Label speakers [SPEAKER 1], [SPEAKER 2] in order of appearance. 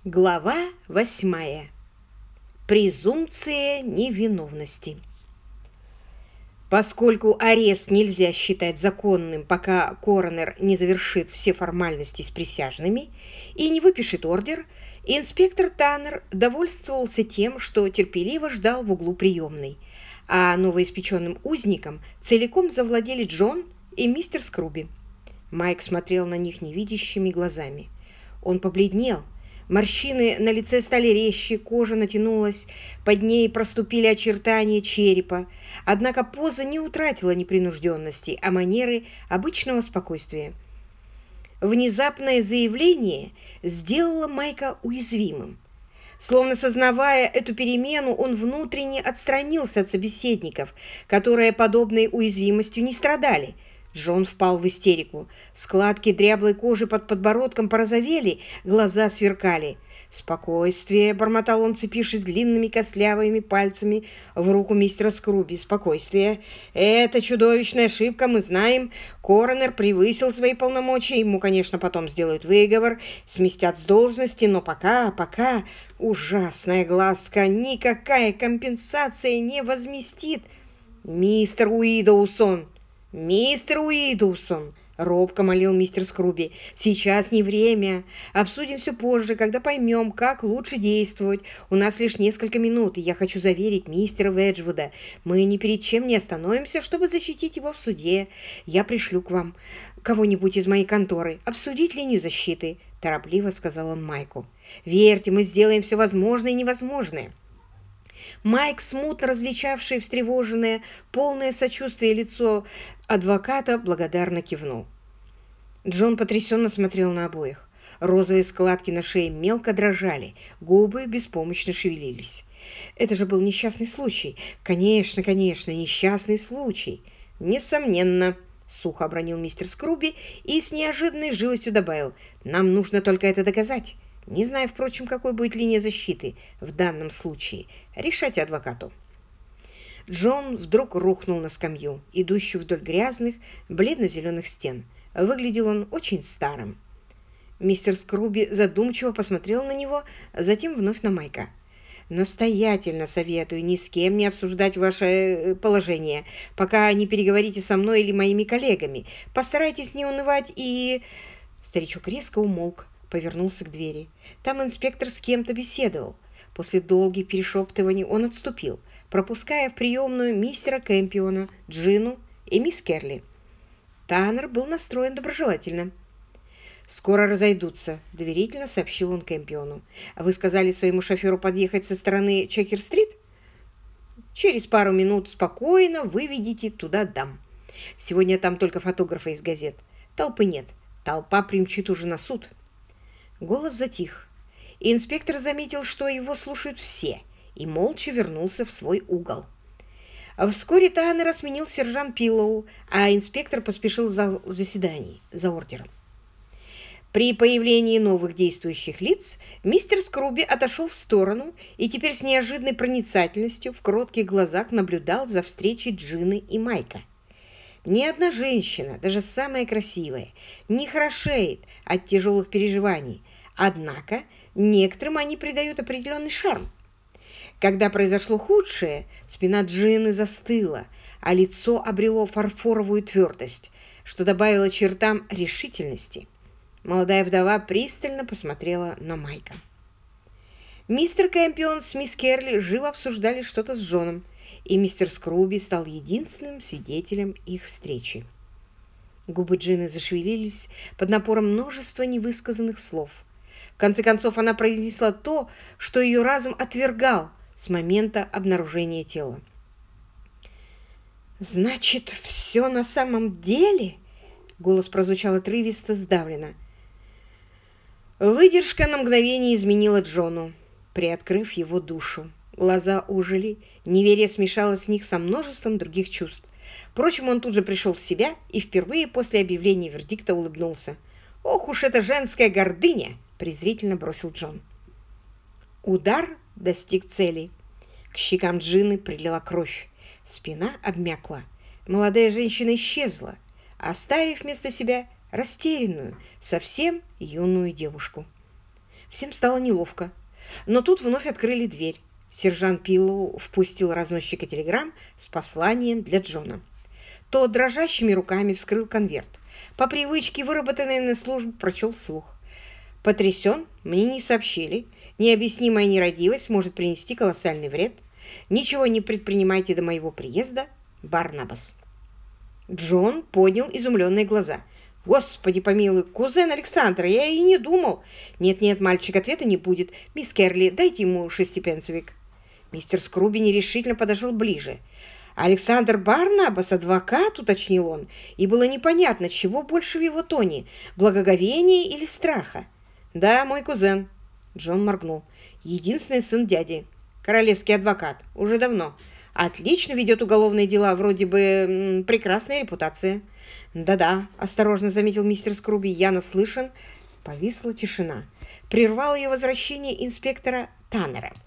[SPEAKER 1] Глава 8. Презумпция невиновности. Поскольку арест нельзя считать законным, пока коронер не завершит все формальности с присяжными и не выпишет ордер, инспектор Таннер довольствовался тем, что терпеливо ждал в углу приемной, а новоиспеченным узником целиком завладели Джон и мистер Скруби. Майк смотрел на них невидящими глазами. Он побледнел. Морщины на лице стали резче, кожа натянулась, под ней проступили очертания черепа. Однако поза не утратила непринужденности, а манеры обычного спокойствия. Внезапное заявление сделало Майка уязвимым. Словно сознавая эту перемену, он внутренне отстранился от собеседников, которые подобной уязвимостью не страдали. Джон впал в истерику. Складки дряблой кожи под подбородком порозовели, глаза сверкали. «Спокойствие!» — бормотал он, цепившись длинными костлявыми пальцами в руку мистера Скруби. «Спокойствие! Это чудовищная ошибка, мы знаем. Коронер превысил свои полномочия. Ему, конечно, потом сделают выговор, сместят с должности, но пока ужасная глазка, никакая компенсация не возместит. Мистер Уидоусон! «Мистер Уидоусон!» — робко молил мистер Скруби. «Сейчас не время. Обсудим все позже, когда поймем, как лучше действовать. У нас лишь несколько минут, и я хочу заверить мистера Веджвуда. Мы ни перед чем не остановимся, чтобы защитить его в суде. Я пришлю к вам кого-нибудь из моей конторы обсудить линию защиты», — торопливо сказал он Майку. «Верьте, мы сделаем все возможное и невозможное». Майк, смутно различавший встревоженное, полное сочувствие лицо адвоката, благодарно кивнул. Джон потрясенно смотрел на обоих. Розовые складки на шее мелко дрожали, губы беспомощно шевелились. Это же был несчастный случай. Конечно, несчастный случай. Несомненно, сухо обронил мистер Скруби и с неожиданной живостью добавил: «Нам нужно только это доказать. Не знаю, впрочем, какой будет линия защиты в данном случае. Решайте адвокату». Джон вдруг рухнул на скамью, идущую вдоль грязных, бледно-зеленых стен. Выглядел он очень старым. Мистер Скруби задумчиво посмотрел на него, затем вновь на Майка. «Настоятельно советую ни с кем не обсуждать ваше положение, пока не переговорите со мной или моими коллегами. Постарайтесь не унывать и...» Старичок резко умолк, повернулся к двери. Там инспектор с кем-то беседовал. После долгих перешептываний он отступил, пропуская в приемную мистера Кэмпиона, Джину и мисс Керли. Таннер был настроен доброжелательно. «Скоро разойдутся», — доверительно сообщил он Кэмпиону. «А вы сказали своему шоферу подъехать со стороны Чекер-стрит? Через пару минут спокойно выведите туда дам. Сегодня там только фотографы из газет. Толпы нет. Толпа примчит уже на суд». Голос затих, и инспектор заметил, что его слушают все, и молча вернулся в свой угол. Вскоре Таннера сменил сержант Пиллоу, а инспектор поспешил в зал заседаний за ордером. При появлении новых действующих лиц мистер Скруби отошел в сторону и теперь с неожиданной проницательностью в кротких глазах наблюдал за встречей Джины и Майка. Ни одна женщина, даже самая красивая, не хорошеет от тяжелых переживаний, однако некоторым они придают определенный шарм. Когда произошло худшее, спина Джины застыла, а лицо обрело фарфоровую твердость, что добавило чертам решительности. Молодая вдова пристально посмотрела на Майка. Мистер Кэмпион с мисс Керли живо обсуждали что-то с Джоном, и мистер Скруби стал единственным свидетелем их встречи. Губы Джины зашевелились под напором множества невысказанных слов. В конце концов, она произнесла то, что ее разум отвергал с момента обнаружения тела. «Значит, все на самом деле?» Голос прозвучал отрывисто, сдавленно. Выдержка на мгновение изменила Джону, приоткрыв его душу. Глаза ожили, неверие смешалось с них со множеством других чувств. Впрочем, он тут же пришел в себя и впервые после объявления вердикта улыбнулся. «Ох уж эта женская гордыня!» – презрительно бросил Джон. Удар достиг цели. К щекам Джины прилила кровь. Спина обмякла. Молодая женщина исчезла, оставив вместо себя растерянную, совсем юную девушку. Всем стало неловко. Но тут вновь открыли дверь. Сержант Пиллоу впустил разносчика телеграмм с посланием для Джона. Тот дрожащими руками вскрыл конверт. По привычке, выработанной на службе, прочел вслух. «Потрясен, мне не сообщили. Необъяснимая нерадивость может принести колоссальный вред. Ничего не предпринимайте до моего приезда. Барнабас». Джон поднял изумленные глаза. «Господи помилуй, кузен Александра, я и не думал». «Нет-нет, мальчик, ответа не будет. Мисс Керли, дайте ему шестипенсовик». Мистер Скруби нерешительно подошел ближе. «Александр Барнабас, адвокат», — уточнил он, и было непонятно, чего больше в его тоне — благоговения или страха. «Да, мой кузен», — Джон моргнул, — «единственный сын дяди, королевский адвокат, уже давно. Отлично ведет уголовные дела, вроде бы прекрасная репутация». «Да-да», — осторожно заметил мистер Скруби, — «я наслышан». Повисла тишина. Прервал ее возвращение инспектора Таннера.